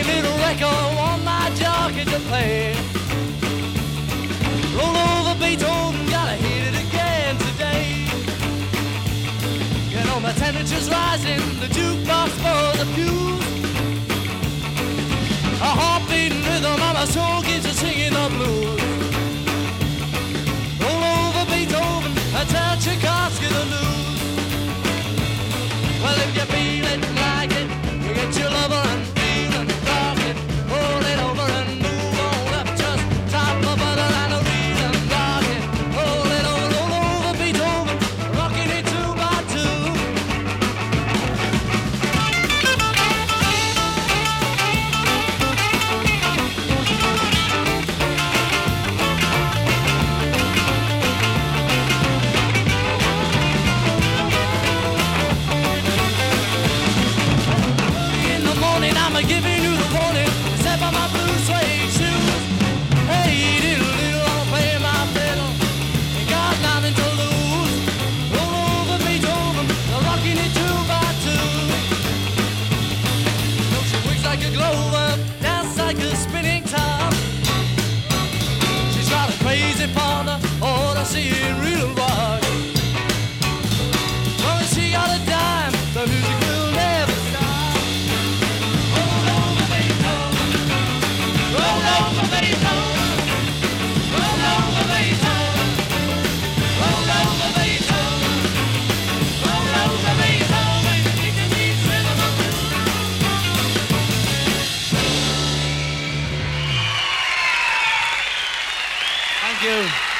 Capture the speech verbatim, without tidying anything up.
funky little record on my jockey to play. Roll over Beethoven, gotta hit it again today. You know my temperature's rising, the jukebox for the fuse. A heart-beating rhythm and my soul keeps a singing the blues. Roll over Beethoven, I tell Tchaikovsky the news. Well, if you feel it like it, you get your lover and feel and rock it. Hold it over and move on up, just top of butter and a reel and rock it. Hold it over, roll over Beethoven, rocking it two by two. I'm giving you the warning. Step on my blue suede shoes. Hey, diddle diddle, I'll play my fiddle. Ain't got nothing to lose. Roll over Beethoven, I'm rocking it two by two. You know she wigs like a globe, dance like a spinning top. She's got a crazy partner, oh, I see it real rock. Long as she got a dime, the music will never stop. Thank you.